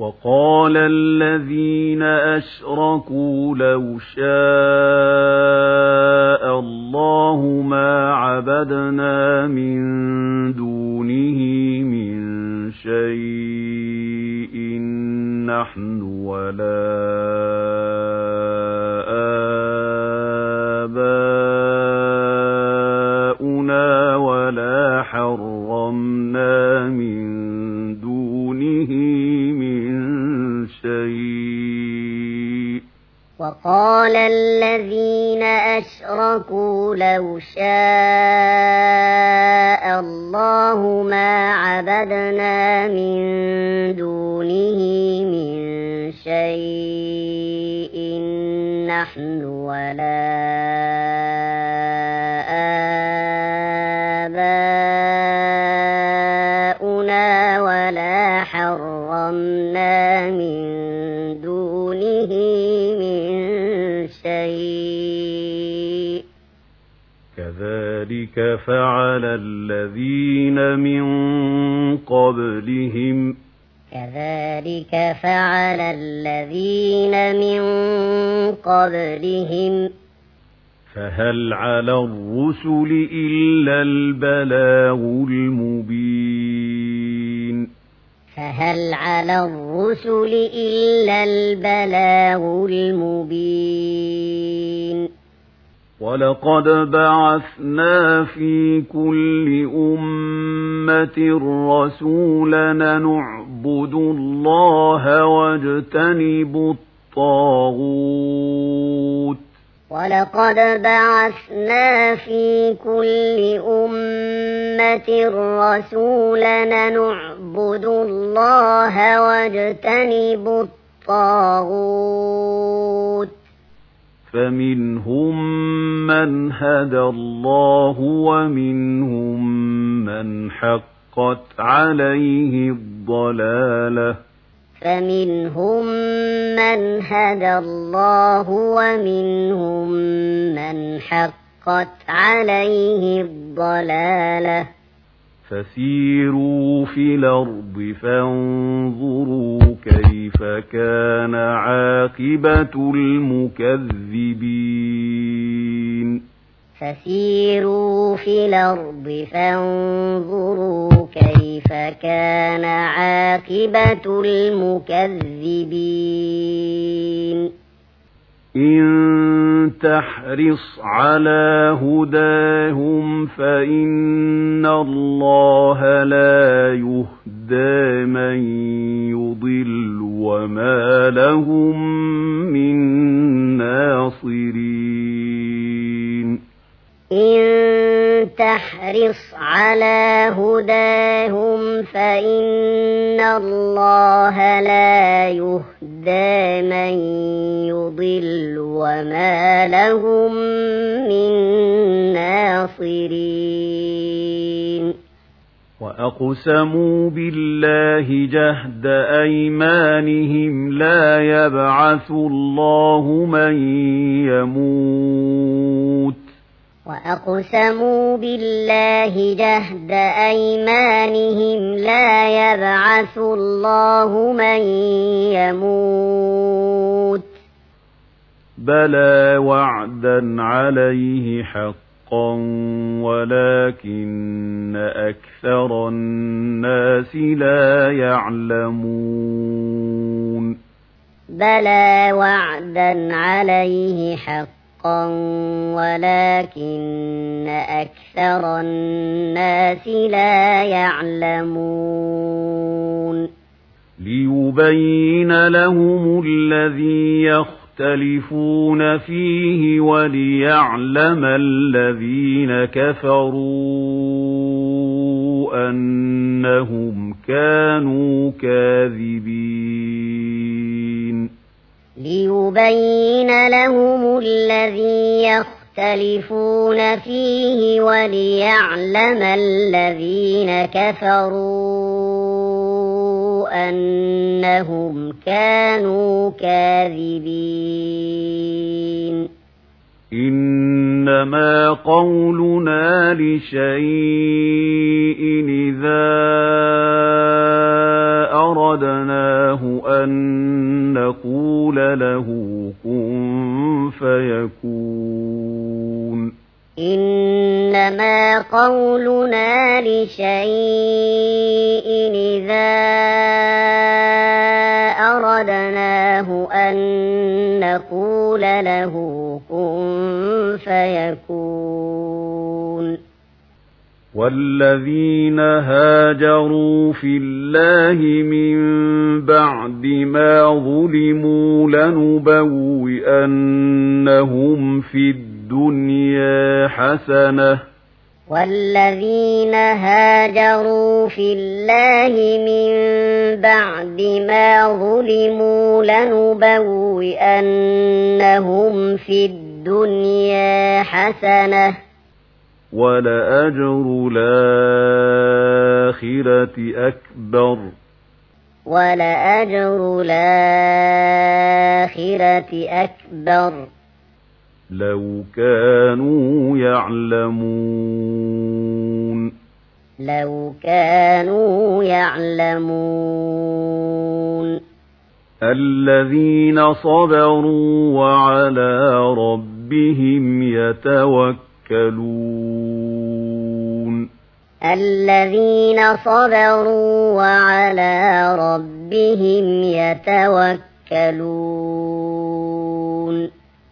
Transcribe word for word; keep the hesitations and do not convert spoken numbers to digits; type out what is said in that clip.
وقال الذين أشركوا لو شاء الله ما عبدنا من دونه من شيء نحن ولا آباؤنا ولا حرمنا من دونه من شيء. وقال الذين أشركوا لو شاء الله ما عبدنا من دونه من شيء نحن ولا آباؤنا ولا حرمنا من دونه من شيء كذلك فعل الذين من قبلهم كذلك فعل الذين من قبلهم فهل على الرسل إلا البلاغ المبين فهل على الرسل إلا البلاغ المبين ولقد بعثنا في كل أمة رسولا نعبد الله واجتنب الطاغوت ولقد بعثنا في كل أمة رسولا نعبد الله واجتنب الطاغوت فمنهم من هدى الله ومنهم من حقت عليه الضلالة فمنهم من هدى الله ومنهم من حقت عليه الضلالة فسيروا في الأرض فانظروا كيف كان عاقبة المكذبين فسيروا في الأرض فانظروا كيف كان عاقبة المكذبين إن تحرص على هداهم فإن الله لا يهدى من يضل وما لهم من ناصرين إن تحرص على هداهم فإن الله لا يهدى من يضل وما لهم من ناصرين وأقسموا بالله جهد أيمانهم لا يبعث الله من يموت وأقسموا بالله جهد أيمانهم لا يبعث الله من يموت بلى وعدا عليه حقا ولكن أكثر الناس لا يعلمون بلى وعدا عليه حقا ولكن أكثر الناس لا يعلمون ليبين لهم الذي يختلفون فيه وليعلم الذين كفروا أنهم كانوا كاذبين ليبين لهم الذي يختلفون فيه وليعلم الذين كفروا أنهم كانوا كاذبين إنما قولنا لشيء إذا أردناه أن نقول له كن فيكون إنما قولنا لشيء إذا أردناه أن نقول له كن فيكون والذين هاجروا في الله من بعد ما ظلموا لنبوئنهم في الدنيا حسنة والذين هاجروا في الله من بعد ما ظلموا لنبوئنهم في الدنيا حسنة ولأجر الآخرة أكبر ولأجر الآخرة أكبر لو كانوا يعلمون لو كانوا يعلمون الذين صبروا وعلى ربهم يتوكلون الذين صبروا وعلى ربهم يتوكلون